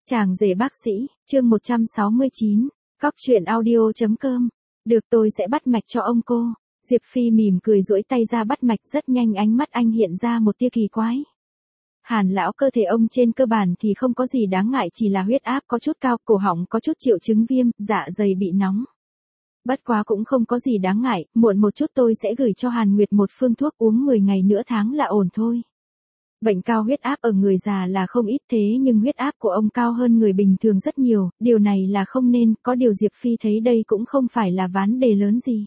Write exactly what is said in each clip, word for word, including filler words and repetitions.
Chàng rể bác sĩ, chương một trăm sáu mươi chín, Cóc truyện audio chấm com. Được, tôi sẽ bắt mạch cho ông cô. Diệp Phi mỉm cười duỗi tay ra bắt mạch, rất nhanh ánh mắt anh hiện ra một tia kỳ quái. Hàn lão, cơ thể ông trên cơ bản thì không có gì đáng ngại, chỉ là huyết áp có chút cao, cổ họng có chút triệu chứng viêm, dạ dày bị nóng. Bất quá cũng không có gì đáng ngại, muộn một chút tôi sẽ gửi cho Hàn Nguyệt một phương thuốc uống mười ngày nửa tháng là ổn thôi. Bệnh cao huyết áp ở người già là không ít, thế nhưng huyết áp của ông cao hơn người bình thường rất nhiều, điều này là không nên, có điều Diệp Phi thấy đây cũng không phải là vấn đề lớn gì.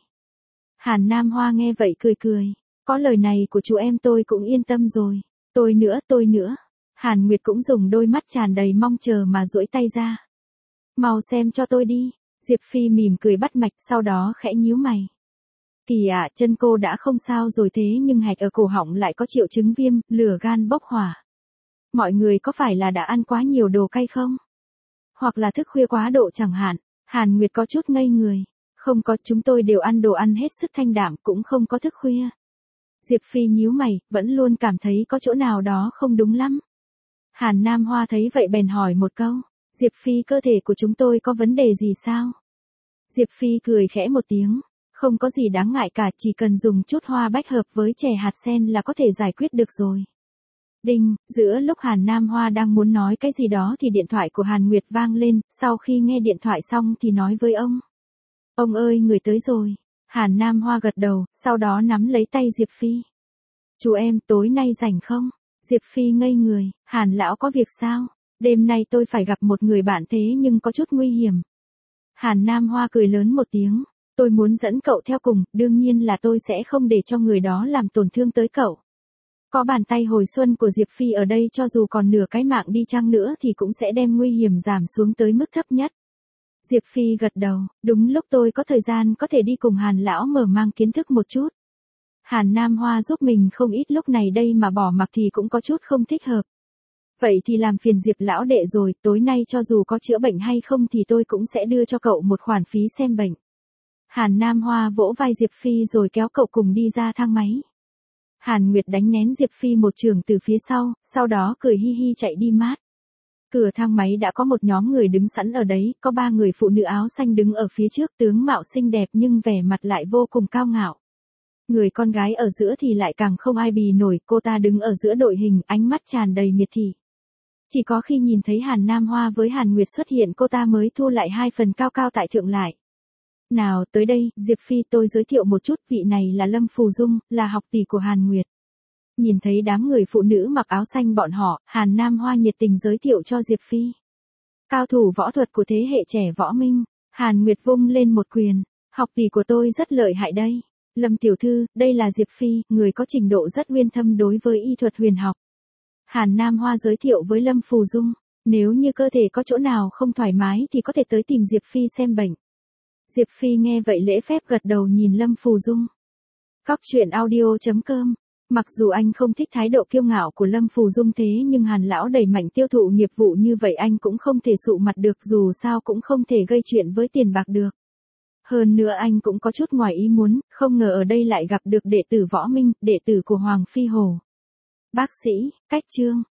Hàn Nam Hoa nghe vậy cười cười, có lời này của chú em tôi cũng yên tâm rồi, tôi nữa, tôi nữa. Hàn Nguyệt cũng dùng đôi mắt tràn đầy mong chờ mà duỗi tay ra. Mau xem cho tôi đi. Diệp Phi mỉm cười bắt mạch, sau đó khẽ nhíu mày. Kỳ ạ, chân cô đã không sao rồi, thế nhưng hạch ở cổ họng lại có triệu chứng viêm, lửa gan bốc hỏa. Mọi người có phải là đã ăn quá nhiều đồ cay không? Hoặc là thức khuya quá độ chẳng hạn. Hàn Nguyệt có chút ngây người. Không có, chúng tôi đều ăn đồ ăn hết sức thanh đạm, cũng không có thức khuya. Diệp Phi nhíu mày, vẫn luôn cảm thấy có chỗ nào đó không đúng lắm. Hàn Nam Hoa thấy vậy bèn hỏi một câu. Diệp Phi, cơ thể của chúng tôi có vấn đề gì sao? Diệp Phi cười khẽ một tiếng. Không có gì đáng ngại cả, chỉ cần dùng chút hoa bách hợp với chè hạt sen là có thể giải quyết được rồi. Đinh, giữa lúc Hàn Nam Hoa đang muốn nói cái gì đó thì điện thoại của Hàn Nguyệt vang lên, sau khi nghe điện thoại xong thì nói với ông. Ông ơi, người tới rồi. Hàn Nam Hoa gật đầu, sau đó nắm lấy tay Diệp Phi. Chú em, tối nay rảnh không? Diệp Phi ngây người, Hàn lão có việc sao? Đêm nay tôi phải gặp một người bạn thế nhưng có chút nguy hiểm. Hàn Nam Hoa cười lớn một tiếng. Tôi muốn dẫn cậu theo cùng, đương nhiên là tôi sẽ không để cho người đó làm tổn thương tới cậu. Có bàn tay hồi xuân của Diệp Phi ở đây, cho dù còn nửa cái mạng đi chăng nữa thì cũng sẽ đem nguy hiểm giảm xuống tới mức thấp nhất. Diệp Phi gật đầu, đúng lúc tôi có thời gian có thể đi cùng Hàn lão mở mang kiến thức một chút. Hàn Nam Hoa giúp mình không ít lúc này đây mà bỏ mặc thì cũng có chút không thích hợp. Vậy thì làm phiền Diệp lão đệ rồi, tối nay cho dù có chữa bệnh hay không thì tôi cũng sẽ đưa cho cậu một khoản phí xem bệnh. Hàn Nam Hoa vỗ vai Diệp Phi rồi kéo cậu cùng đi ra thang máy. Hàn Nguyệt đánh nén Diệp Phi một chưởng từ phía sau, sau đó cười hi hi chạy đi mát. Cửa thang máy đã có một nhóm người đứng sẵn ở đấy, có ba người phụ nữ áo xanh đứng ở phía trước, tướng mạo xinh đẹp nhưng vẻ mặt lại vô cùng cao ngạo. Người con gái ở giữa thì lại càng không ai bì nổi, cô ta đứng ở giữa đội hình, ánh mắt tràn đầy miệt thị. Chỉ có khi nhìn thấy Hàn Nam Hoa với Hàn Nguyệt xuất hiện, cô ta mới thu lại hai phần cao cao tại thượng lại. Nào, tới đây, Diệp Phi, tôi giới thiệu một chút, vị này là Lâm Phù Dung, là học tỷ của Hàn Nguyệt. Nhìn thấy đám người phụ nữ mặc áo xanh bọn họ, Hàn Nam Hoa nhiệt tình giới thiệu cho Diệp Phi. Cao thủ võ thuật của thế hệ trẻ võ minh. Hàn Nguyệt vung lên một quyền. Học tỷ của tôi rất lợi hại đây. Lâm tiểu thư, đây là Diệp Phi, người có trình độ rất uyên thâm đối với y thuật huyền học. Hàn Nam Hoa giới thiệu với Lâm Phù Dung. Nếu như cơ thể có chỗ nào không thoải mái thì có thể tới tìm Diệp Phi xem bệnh. Diệp Phi nghe vậy lễ phép gật đầu nhìn Lâm Phù Dung. Cóc truyện audio chấm com. Mặc dù anh không thích thái độ kiêu ngạo của Lâm Phù Dung thế nhưng Hàn lão đẩy mạnh tiêu thụ nghiệp vụ như vậy anh cũng không thể sụ mặt được, dù sao cũng không thể gây chuyện với tiền bạc được. Hơn nữa anh cũng có chút ngoài ý muốn, không ngờ ở đây lại gặp được đệ tử võ minh, đệ tử của Hoàng Phi Hổ. Bác sĩ, cách chương.